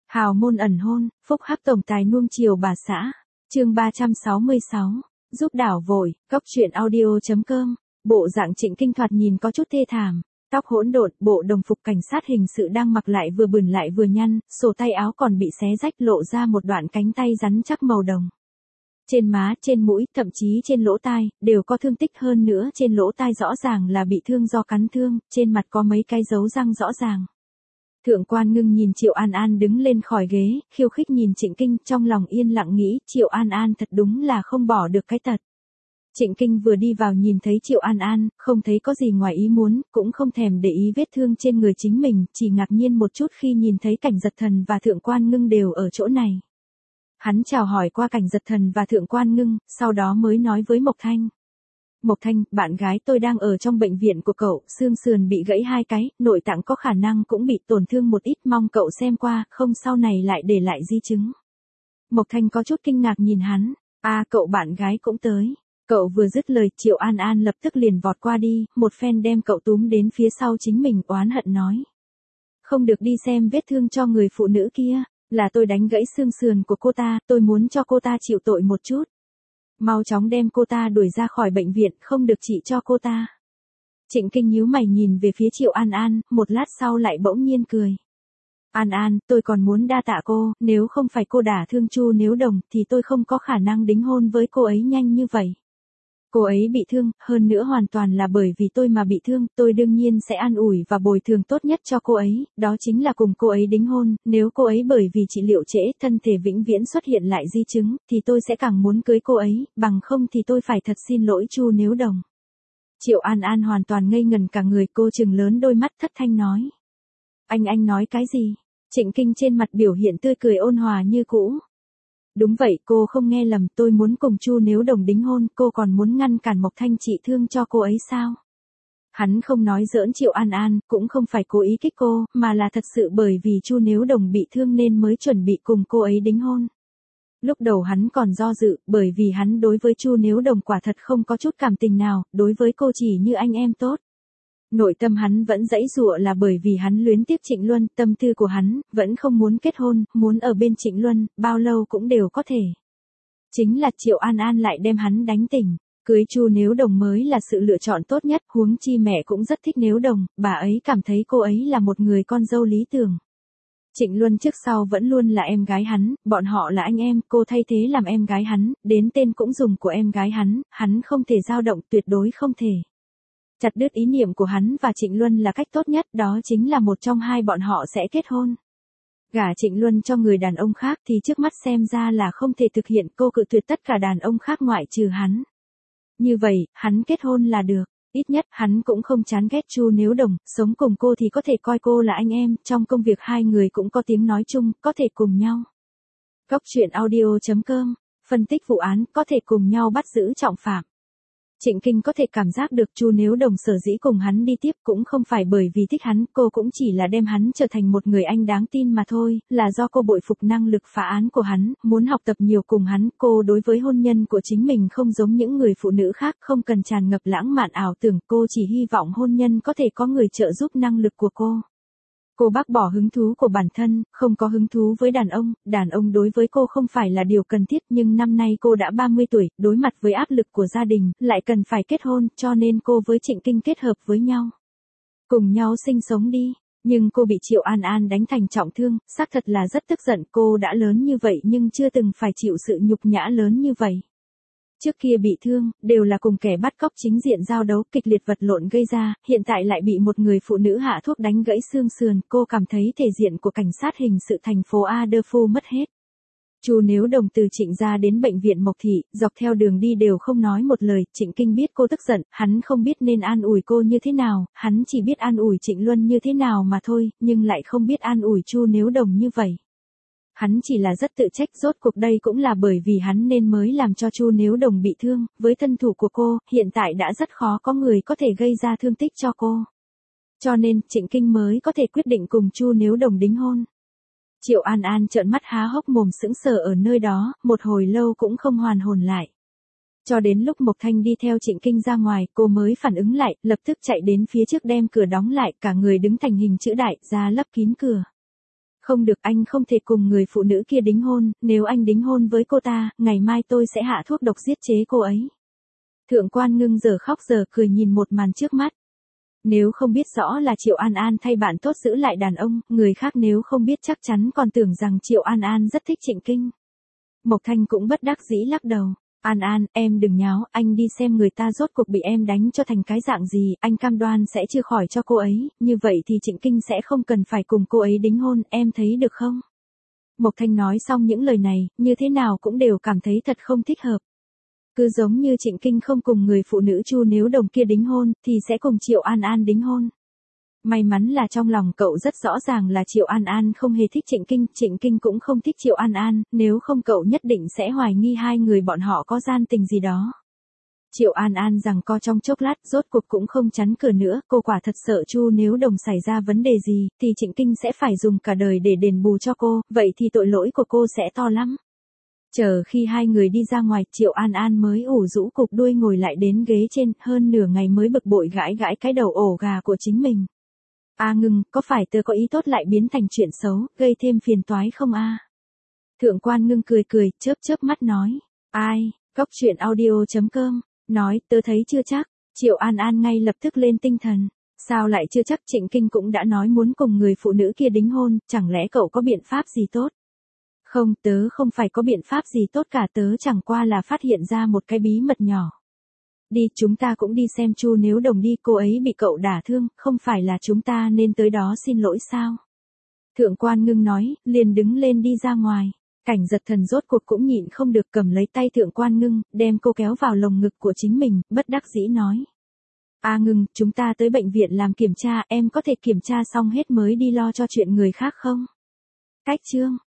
Hào môn ẩn hôn, phúc hắc tổng tài nuông chiều bà xã. Chương 366. Giúp đảo vội, góc truyện audio.com. Bộ dạng Trịnh Kinh thoạt nhìn có chút thê thảm, tóc hỗn độn, bộ đồng phục cảnh sát hình sự đang mặc lại vừa bẩn lại vừa nhăn, sổ tay áo còn bị xé rách lộ ra một đoạn cánh tay rắn chắc màu đồng. Trên má, trên mũi, thậm chí trên lỗ tai, đều có thương tích, hơn nữa trên lỗ tai rõ ràng là bị thương do cắn thương, trên mặt có mấy cái dấu răng rõ ràng. Thượng quan Ngưng nhìn Triệu An An đứng lên khỏi ghế, khiêu khích nhìn Trịnh Kinh, trong lòng yên lặng nghĩ, Triệu An An thật đúng là không bỏ được cái tật. Trịnh Kinh vừa đi vào nhìn thấy Triệu An An, không thấy có gì ngoài ý muốn, cũng không thèm để ý vết thương trên người chính mình, chỉ ngạc nhiên một chút khi nhìn thấy Cảnh Giật Thần và Thượng quan Ngưng đều ở chỗ này. Hắn chào hỏi qua Cảnh Giật Thần và Thượng quan Ngưng, sau đó mới nói với Mộc Thanh. Mộc Thanh, bạn gái tôi đang ở trong bệnh viện của cậu, xương sườn bị gãy 2 cái, nội tạng có khả năng cũng bị tổn thương một ít, mong cậu xem qua, không sau này lại để lại di chứng. Mộc Thanh có chút kinh ngạc nhìn hắn, cậu bạn gái cũng tới. Cậu vừa dứt lời, Triệu An An lập tức liền vọt qua đi, một phen đem cậu túm đến phía sau chính mình, oán hận nói. Không được đi xem vết thương cho người phụ nữ kia, là tôi đánh gãy xương sườn của cô ta, tôi muốn cho cô ta chịu tội một chút. Mau chóng đem cô ta đuổi ra khỏi bệnh viện, không được trị cho cô ta. Trịnh Kinh nhíu mày nhìn về phía Triệu An An, một lát sau lại bỗng nhiên cười. An An, tôi còn muốn đa tạ cô, nếu không phải cô đả thương Chu Nếu Đồng, thì tôi không có khả năng đính hôn với cô ấy nhanh như vậy. Cô ấy bị thương, hơn nữa hoàn toàn là bởi vì tôi mà bị thương, tôi đương nhiên sẽ an ủi và bồi thường tốt nhất cho cô ấy, đó chính là cùng cô ấy đính hôn, nếu cô ấy bởi vì trị liệu trễ, thân thể vĩnh viễn xuất hiện lại di chứng, thì tôi sẽ càng muốn cưới cô ấy, bằng không thì tôi phải thật xin lỗi Chu Nếu Đồng. Triệu An An hoàn toàn ngây ngần cả người, cô trừng lớn đôi mắt thất thanh nói. Anh nói cái gì? Trịnh Kinh trên mặt biểu hiện tươi cười ôn hòa như cũ. Đúng vậy, cô không nghe lầm, tôi muốn cùng Chu Nếu Đồng đính hôn, cô còn muốn ngăn cản Mộc Thanh trị thương cho cô ấy sao? Hắn không nói giỡn Triệu An An, cũng không phải cố ý kích cô, mà là thật sự bởi vì Chu Nếu Đồng bị thương nên mới chuẩn bị cùng cô ấy đính hôn. Lúc đầu hắn còn do dự, bởi vì hắn đối với Chu Nếu Đồng quả thật không có chút cảm tình nào, đối với cô chỉ như anh em tốt. Nội tâm hắn vẫn giãy giụa là bởi vì hắn luyến tiếc Trịnh Luân, tâm tư của hắn vẫn không muốn kết hôn, muốn ở bên Trịnh Luân, bao lâu cũng đều có thể. Chính là Triệu An An lại đem hắn đánh tỉnh, cưới Chu Nếu Đồng mới là sự lựa chọn tốt nhất, huống chi mẹ cũng rất thích Nếu Đồng, bà ấy cảm thấy cô ấy là một người con dâu lý tưởng. Trịnh Luân trước sau vẫn luôn là em gái hắn, bọn họ là anh em, cô thay thế làm em gái hắn, đến tên cũng dùng của em gái hắn không thể dao động, tuyệt đối không thể. Chặt đứt ý niệm của hắn và Trịnh Luân là cách tốt nhất, đó chính là một trong hai bọn họ sẽ kết hôn. Gả Trịnh Luân cho người đàn ông khác thì trước mắt xem ra là không thể thực hiện, cô cự tuyệt tất cả đàn ông khác ngoại trừ hắn. Như vậy, hắn kết hôn là được, ít nhất hắn cũng không chán ghét Chu Nếu Đồng, sống cùng cô thì có thể coi cô là anh em, trong công việc hai người cũng có tiếng nói chung, có thể cùng nhau. Góc truyện audio.com, phân tích vụ án, có thể cùng nhau bắt giữ trọng phạm. Trịnh Kinh có thể cảm giác được Chu Nếu Đồng sở dĩ cùng hắn đi tiếp cũng không phải bởi vì thích hắn, cô cũng chỉ là đem hắn trở thành một người anh đáng tin mà thôi, là do cô bội phục năng lực phá án của hắn, muốn học tập nhiều cùng hắn, cô đối với hôn nhân của chính mình không giống những người phụ nữ khác, không cần tràn ngập lãng mạn ảo tưởng, cô chỉ hy vọng hôn nhân có thể có người trợ giúp năng lực của cô. Cô bác bỏ hứng thú của bản thân, không có hứng thú với đàn ông đối với cô không phải là điều cần thiết, nhưng năm nay cô đã 30 tuổi, đối mặt với áp lực của gia đình, lại cần phải kết hôn, cho nên cô với Trịnh Kinh kết hợp với nhau. Cùng nhau sinh sống đi, nhưng cô bị Triệu An An đánh thành trọng thương, xác thật là rất tức giận, cô đã lớn như vậy nhưng chưa từng phải chịu sự nhục nhã lớn như vậy. Trước kia bị thương, đều là cùng kẻ bắt cóc chính diện giao đấu kịch liệt vật lộn gây ra, hiện tại lại bị một người phụ nữ hạ thuốc đánh gãy xương sườn, cô cảm thấy thể diện của cảnh sát hình sự thành phố Adolphu mất hết. Chu Nếu Đồng từ Trịnh gia đến bệnh viện Mộc Thị, dọc theo đường đi đều không nói một lời, Trịnh Kinh biết cô tức giận, hắn không biết nên an ủi cô như thế nào, hắn chỉ biết an ủi Trịnh Luân như thế nào mà thôi, nhưng lại không biết an ủi Chu Nếu Đồng như vậy. Hắn chỉ là rất tự trách, rốt cuộc đây cũng là bởi vì hắn nên mới làm cho Chu Nếu Đồng bị thương, với thân thủ của cô, hiện tại đã rất khó có người có thể gây ra thương tích cho cô. Cho nên, Trịnh Kinh mới có thể quyết định cùng Chu Nếu Đồng đính hôn. Triệu An An trợn mắt há hốc mồm sững sờ ở nơi đó, một hồi lâu cũng không hoàn hồn lại. Cho đến lúc Mộc Thanh đi theo Trịnh Kinh ra ngoài, cô mới phản ứng lại, lập tức chạy đến phía trước đem cửa đóng lại, cả người đứng thành hình chữ đại, ra lấp kín cửa. Không được, anh không thể cùng người phụ nữ kia đính hôn, nếu anh đính hôn với cô ta, ngày mai tôi sẽ hạ thuốc độc giết chế cô ấy. Thượng quan Ngưng giờ khóc giờ cười nhìn một màn trước mắt. Nếu không biết rõ là Triệu An An thay bạn tốt giữ lại đàn ông, người khác nếu không biết chắc chắn còn tưởng rằng Triệu An An rất thích Trịnh Kinh. Mộc Thanh cũng bất đắc dĩ lắc đầu. An An, em đừng nháo, anh đi xem người ta rốt cuộc bị em đánh cho thành cái dạng gì, anh cam đoan sẽ chữa khỏi cho cô ấy, như vậy thì Trịnh Kinh sẽ không cần phải cùng cô ấy đính hôn, em thấy được không? Mộc Thanh nói xong những lời này, như thế nào cũng đều cảm thấy thật không thích hợp. Cứ giống như Trịnh Kinh không cùng người phụ nữ Chu Nếu Đồng kia đính hôn, thì sẽ cùng Triệu An An đính hôn. May mắn là trong lòng cậu rất rõ ràng là Triệu An An không hề thích Trịnh Kinh cũng không thích Triệu An An, nếu không cậu nhất định sẽ hoài nghi hai người bọn họ có gian tình gì đó. Triệu An An giằng co trong chốc lát, rốt cuộc cũng không chắn cửa nữa, cô quả thật sợ Chu Nếu Đồng xảy ra vấn đề gì, thì Trịnh Kinh sẽ phải dùng cả đời để đền bù cho cô, vậy thì tội lỗi của cô sẽ to lắm. Chờ khi hai người đi ra ngoài, Triệu An An mới ủ rũ cụp đuôi ngồi lại đến ghế trên, hơn nửa ngày mới bực bội gãi gãi cái đầu ổ gà của chính mình. A Ngưng, có phải tớ có ý tốt lại biến thành chuyện xấu, gây thêm phiền toái không a? Thượng quan Ngưng cười cười, chớp chớp mắt nói. Ai, Cóc Truyện Audio.com, nói, tớ thấy chưa chắc. Triệu An An ngay lập tức lên tinh thần. Sao lại chưa chắc, Trịnh Kinh cũng đã nói muốn cùng người phụ nữ kia đính hôn, chẳng lẽ cậu có biện pháp gì tốt? Không, tớ không phải có biện pháp gì tốt cả, tớ chẳng qua là phát hiện ra một cái bí mật nhỏ. Đi, chúng ta cũng đi xem Chu Nếu Đồng đi, cô ấy bị cậu đả thương, không phải là chúng ta nên tới đó xin lỗi sao? Thượng quan Ngưng nói, liền đứng lên đi ra ngoài. Cảnh Giật Thần rốt cuộc cũng nhịn không được, cầm lấy tay Thượng quan Ngưng, đem cô kéo vào lồng ngực của chính mình, bất đắc dĩ nói. A Ngưng, chúng ta tới bệnh viện làm kiểm tra, em có thể kiểm tra xong hết mới đi lo cho chuyện người khác không? Cách chương